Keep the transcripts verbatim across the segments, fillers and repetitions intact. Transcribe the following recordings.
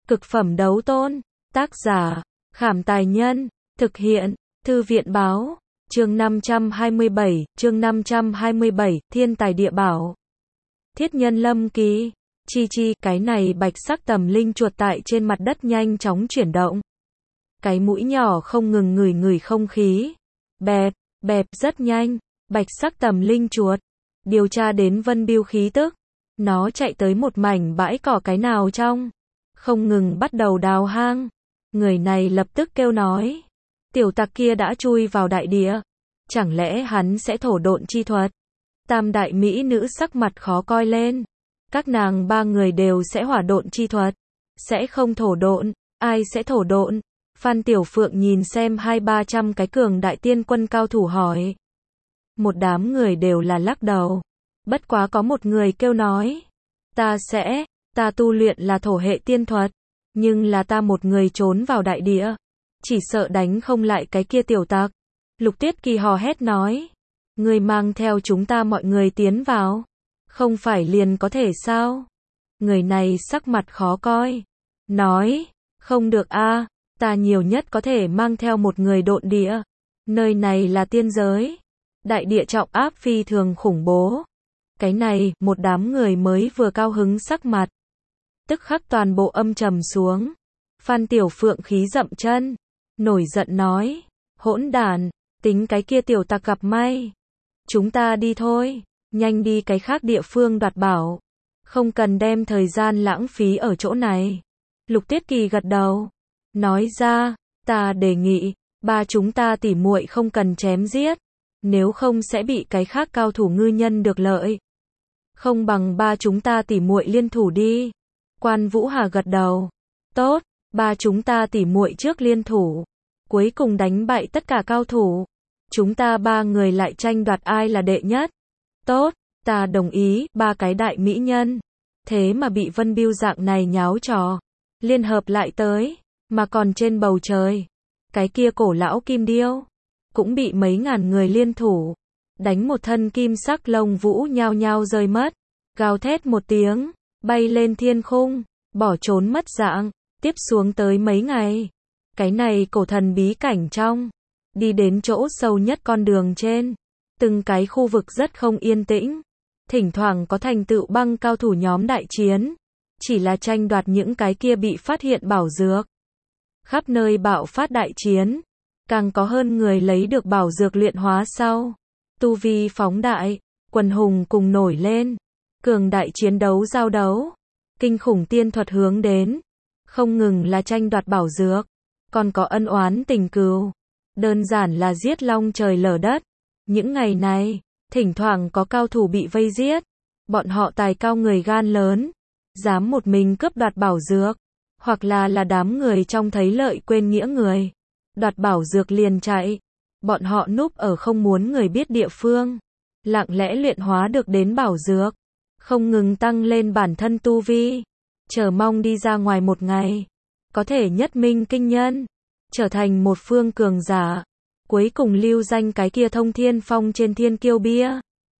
Cực phẩm đấu tôn. Tác giả, Khảm Tài Nhân. Thực hiện, Thư viện Báo. Chương năm trăm hai mươi bảy, chương năm trăm hai mươi bảy, Thiên Tài Địa Bảo. Thiết Nhân Lâm Ký. Chi chi, cái này bạch sắc tầm linh chuột tại trên mặt đất nhanh chóng chuyển động. Cái mũi nhỏ không ngừng ngửi ngửi không khí. Bẹp, bẹp, rất nhanh. Bạch sắc tầm linh chuột. Điều tra đến Vân Biêu khí tức. Nó chạy tới một mảnh bãi cỏ cái nào trong. Không ngừng bắt đầu đào hang. Người này lập tức kêu nói. Tiểu tặc kia đã chui vào đại địa. Chẳng lẽ hắn sẽ thổ độn chi thuật? Tam đại mỹ nữ sắc mặt khó coi lên. Các nàng ba người đều sẽ hỏa độn chi thuật. Sẽ không thổ độn. Ai sẽ thổ độn? Phan Tiểu Phượng nhìn xem hai ba trăm cái cường đại tiên quân cao thủ hỏi. Một đám người đều là lắc đầu. Bất quá có một người kêu nói. Ta sẽ, ta tu luyện là thổ hệ tiên thuật. Nhưng là ta một người trốn vào đại địa. Chỉ sợ đánh không lại cái kia tiểu tặc. Lục Tuyết Kỳ hò hét nói. Người mang theo chúng ta mọi người tiến vào. Không phải liền có thể sao? Người này sắc mặt khó coi. Nói, không được a, ta nhiều nhất có thể mang theo một người độn địa. Nơi này là tiên giới. Đại địa trọng áp phi thường khủng bố. Cái này, một đám người mới vừa cao hứng sắc mặt. Tức khắc toàn bộ âm trầm xuống. Phan Tiểu Phượng khí dậm chân. Nổi giận nói. Hỗn đản, tính cái kia tiểu tặc gặp may. Chúng ta đi thôi. Nhanh đi cái khác địa phương đoạt bảo. Không cần đem thời gian lãng phí ở chỗ này. Lục Tuyết Kỳ gật đầu. Nói ra, ta đề nghị, ba chúng ta tỉ muội không cần chém giết. Nếu không sẽ bị cái khác cao thủ ngư nhân được lợi. Không bằng ba chúng ta tỉ muội liên thủ đi. Quan Vũ Hà gật đầu. Tốt, ba chúng ta tỉ muội trước liên thủ. Cuối cùng đánh bại tất cả cao thủ. Chúng ta ba người lại tranh đoạt ai là đệ nhất. Tốt, ta đồng ý, ba cái đại mỹ nhân. Thế mà bị Vân Biêu dạng này nháo trò. Liên hợp lại tới, mà còn trên bầu trời. Cái kia cổ lão kim điêu. Cũng bị mấy ngàn người liên thủ. Đánh một thân kim sắc lông vũ nhao nhao rơi mất. Gào thét một tiếng, bay lên thiên khung, bỏ trốn mất dạng, tiếp xuống tới mấy ngày. Cái này cổ thần bí cảnh trong. Đi đến chỗ sâu nhất con đường trên. Từng cái khu vực rất không yên tĩnh. Thỉnh thoảng có thành tựu băng cao thủ nhóm đại chiến. Chỉ là tranh đoạt những cái kia bị phát hiện bảo dược. Khắp nơi bạo phát đại chiến. Càng có hơn người lấy được bảo dược luyện hóa sau. Tu vi phóng đại, quần hùng cùng nổi lên. Cường đại chiến đấu giao đấu. Kinh khủng tiên thuật hướng đến. Không ngừng là tranh đoạt bảo dược. Còn có ân oán tình cừu. Đơn giản là giết long trời lở đất. Những ngày này, thỉnh thoảng có cao thủ bị vây giết. Bọn họ tài cao người gan lớn. Dám một mình cướp đoạt bảo dược. Hoặc là là đám người trong thấy lợi quên nghĩa người. Đoạt bảo dược liền chạy. Bọn họ núp ở không muốn người biết địa phương. Lặng lẽ luyện hóa được đến bảo dược. Không ngừng tăng lên bản thân tu vi. Chờ mong đi ra ngoài một ngày. Có thể nhất minh kinh nhân. Trở thành một phương cường giả. Cuối cùng lưu danh cái kia thông thiên phong trên thiên kiêu bia.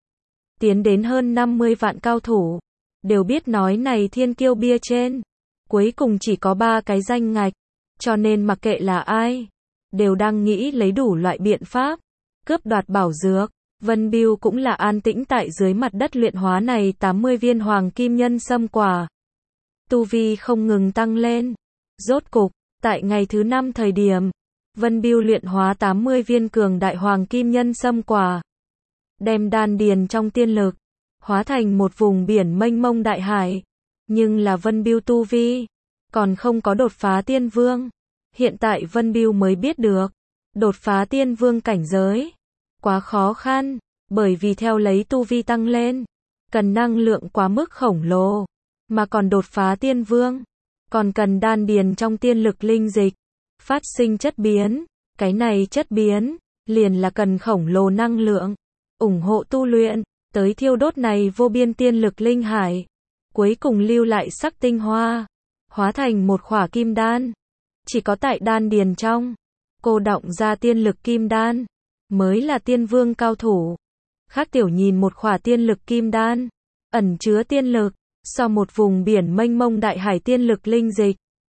Tiến đến hơn năm mươi vạn cao thủ. Đều biết nói này thiên kiêu bia trên. Cuối cùng chỉ có ba cái danh ngạch. Cho nên mặc kệ là ai. Đều đang nghĩ lấy đủ loại biện pháp. Cướp đoạt bảo dược. Vân Biêu cũng là an tĩnh tại dưới mặt đất luyện hóa này tám mươi viên hoàng kim nhân sâm quả. Tu vi không ngừng tăng lên. Rốt cục, tại ngày thứ năm thời điểm. Vân Biêu luyện hóa tám mươi viên cường đại hoàng kim nhân sâm quả. Đem đan điền trong tiên lực. Hóa thành một vùng biển mênh mông đại hải. Nhưng là Vân Biêu tu vi. Còn không có đột phá tiên vương. Hiện tại Vân Biêu mới biết được. Đột phá tiên vương cảnh giới. Quá khó khăn. Bởi vì theo lấy tu vi tăng lên. Cần năng lượng quá mức khổng lồ. Mà còn đột phá tiên vương. Còn cần đan điền trong tiên lực linh dịch. Phát sinh chất biến. Cái này chất biến. Liền là cần khổng lồ năng lượng. ủng hộ tu luyện. Tới thiêu đốt này vô biên tiên lực linh hải. Cuối cùng lưu lại sắc tinh hoa. Hóa thành một khỏa kim đan. Chỉ có tại đan điền trong. Cô đọng ra tiên lực kim đan. Mới là tiên vương cao thủ. Khác tiểu nhìn một khỏa tiên lực kim đan. Ẩn chứa tiên lực. So một vùng biển mênh mông đại hải tiên lực linh dịch.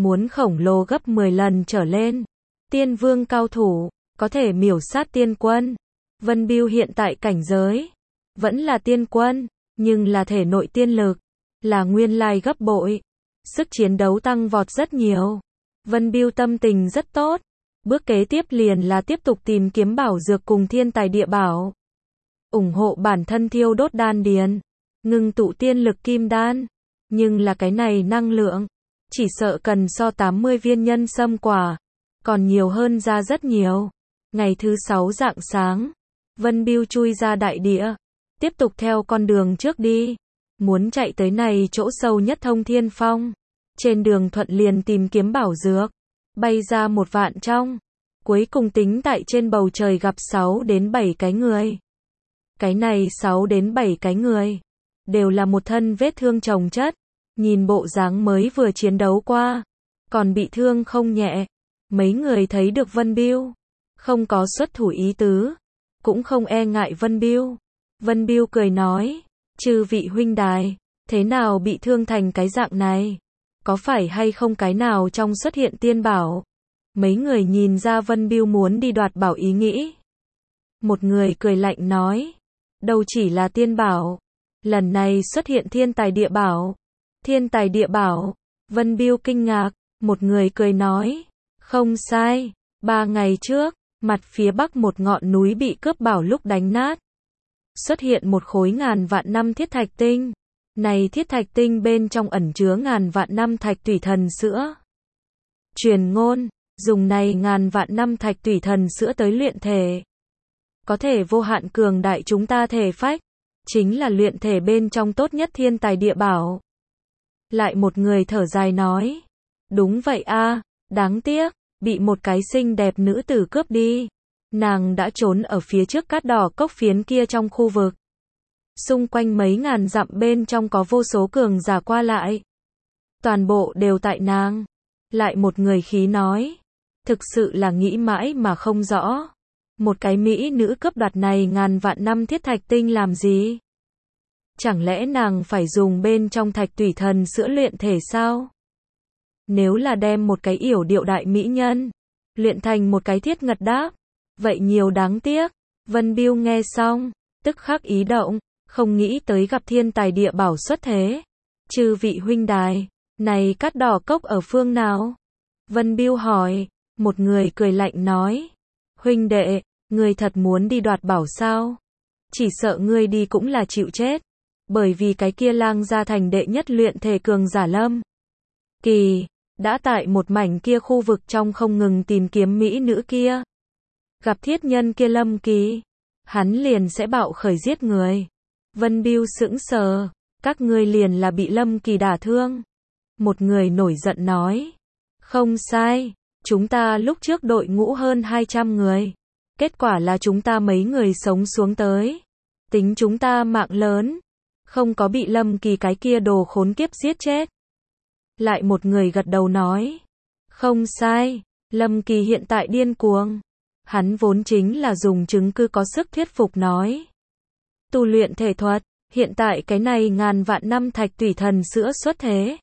muốn khổng lồ gấp mười lần trở lên. Tiên vương cao thủ, có thể miểu sát tiên quân. Vân Bưu hiện tại cảnh giới, vẫn là tiên quân, nhưng là thể nội tiên lực, là nguyên lai gấp bội. Sức chiến đấu tăng vọt rất nhiều. Vân Bưu tâm tình rất tốt. Bước kế tiếp liền là tiếp tục tìm kiếm bảo dược cùng thiên tài địa bảo. Ủng hộ bản thân thiêu đốt đan điền, ngưng tụ tiên lực kim đan. Nhưng là cái này năng lượng, chỉ sợ cần so tám mươi viên nhân sâm quả, còn nhiều hơn ra rất nhiều. Ngày thứ sáu rạng sáng, Vân Bưu chui ra đại địa, tiếp tục theo con đường trước đi, muốn chạy tới này chỗ sâu nhất Thông Thiên Phong. Trên đường thuận liền tìm kiếm bảo dược, bay ra một vạn trong, cuối cùng tính tại trên bầu trời gặp sáu đến bảy cái người. Cái này sáu đến bảy cái người, đều là một thân vết thương chồng chất, nhìn bộ dáng mới vừa chiến đấu qua, còn bị thương không nhẹ. Mấy người thấy được Vân Bưu, không có xuất thủ ý tứ, cũng không e ngại Vân Bưu. Vân Bưu cười nói, chư vị huynh đài, thế nào bị thương thành cái dạng này? Có phải hay không cái nào trong xuất hiện tiên bảo? Mấy người nhìn ra Vân Bưu muốn đi đoạt bảo ý nghĩ. Một người cười lạnh nói, đâu chỉ là tiên bảo, lần này xuất hiện thiên tài địa bảo. Thiên tài địa bảo? Vân Bưu kinh ngạc. Một người cười nói, không sai, ba ngày trước, mặt phía bắc một ngọn núi bị cướp bảo lúc đánh nát. Xuất hiện một khối ngàn vạn năm thiết thạch tinh. Này thiết thạch tinh bên trong ẩn chứa ngàn vạn năm thạch tủy thần sữa. Truyền ngôn, dùng này ngàn vạn năm thạch tủy thần sữa tới luyện thể, có thể vô hạn cường đại chúng ta thể phách, chính là luyện thể bên trong tốt nhất thiên tài địa bảo. Lại một người thở dài nói, đúng vậy a, đáng tiếc, bị một cái xinh đẹp nữ tử cướp đi. Nàng đã trốn ở phía trước cát đỏ cốc phiến kia trong khu vực. Xung quanh mấy ngàn dặm bên trong có vô số cường giả qua lại. Toàn bộ đều tại nàng. Lại một người khí nói, thực sự là nghĩ mãi mà không rõ. Một cái mỹ nữ cướp đoạt này ngàn vạn năm thiết thạch tinh làm gì? Chẳng lẽ nàng phải dùng bên trong thạch tủy thần sữa luyện thể sao? Nếu là đem một cái yểu điệu đại mỹ nhân luyện thành một cái thiết ngật đáp, vậy nhiều đáng tiếc. Vân Bưu nghe xong, tức khắc ý động, không nghĩ tới gặp thiên tài địa bảo xuất thế. Chư vị huynh đài, này cát đỏ cốc ở phương nào? Vân Bưu hỏi. Một người cười lạnh nói, huynh đệ, ngươi thật muốn đi đoạt bảo sao? Chỉ sợ ngươi đi cũng là chịu chết, bởi vì cái kia lang gia thành đệ nhất luyện thể cường giả Lâm Kỳ, đã tại một mảnh kia khu vực trong không ngừng tìm kiếm mỹ nữ kia. Gặp thiết nhân kia Lâm Kỳ, hắn liền sẽ bạo khởi giết người. Vân Bưu sững sờ, các ngươi liền là bị Lâm Kỳ đả thương. Một người nổi giận nói, không sai, chúng ta lúc trước đội ngũ hơn hai trăm người. Kết quả là chúng ta mấy người sống xuống tới. Tính chúng ta mạng lớn, không có bị Lâm Kỳ cái kia đồ khốn kiếp giết chết. Lại một người gật đầu nói, không sai, Lâm Kỳ hiện tại điên cuồng. Hắn vốn chính là dùng chứng cứ có sức thuyết phục nói. Tu luyện thể thuật, hiện tại cái này ngàn vạn năm thạch tủy thần sữa xuất thế.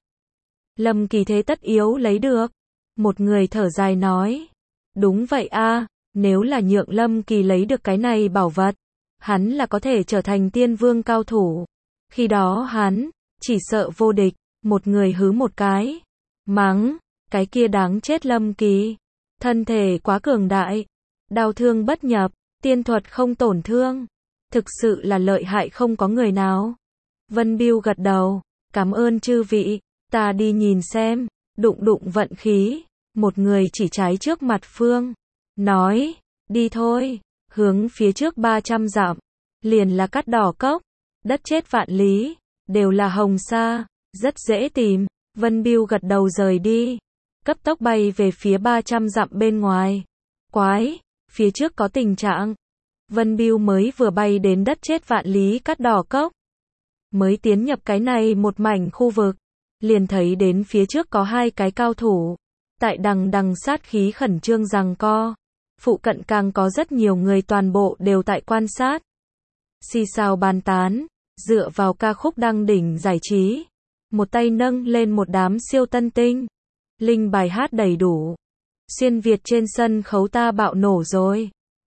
Lâm Kỳ thế tất yếu lấy được. Một người thở dài nói, đúng vậy a, nếu là nhượng Lâm Kỳ lấy được cái này bảo vật, hắn là có thể trở thành tiên vương cao thủ. Khi đó hắn, chỉ sợ vô địch. Một người hứ một cái, mắng, cái kia đáng chết Lâm Kỳ. Thân thể quá cường đại, đao thương bất nhập, tiên thuật không tổn thương. Thực sự là lợi hại không có người nào. Vân Bưu gật đầu, cảm ơn chư vị, ta đi nhìn xem. Đụng đụng vận khí, một người chỉ trái trước mặt phương, nói, đi thôi, hướng phía trước ba trăm dặm, liền là cát đỏ cốc, đất chết vạn lý, đều là hồng sa, rất dễ tìm. Vân Bưu gật đầu rời đi, cấp tốc bay về phía ba trăm dặm bên ngoài. Quái, phía trước có tình trạng. Vân Bưu mới vừa bay đến đất chết vạn lý cát đỏ cốc, mới tiến nhập cái này một mảnh khu vực, liền thấy đến phía trước có hai cái cao thủ, tại đằng đằng sát khí khẩn trương giằng co. Phụ cận càng có rất nhiều người toàn bộ đều tại quan sát. Xì xào bàn tán, dựa vào ca khúc đăng đỉnh giải trí. Một tay nâng lên một đám siêu tân tinh. Linh bài hát đầy đủ. Xuyên Việt trên sân khấu ta bạo nổ rồi.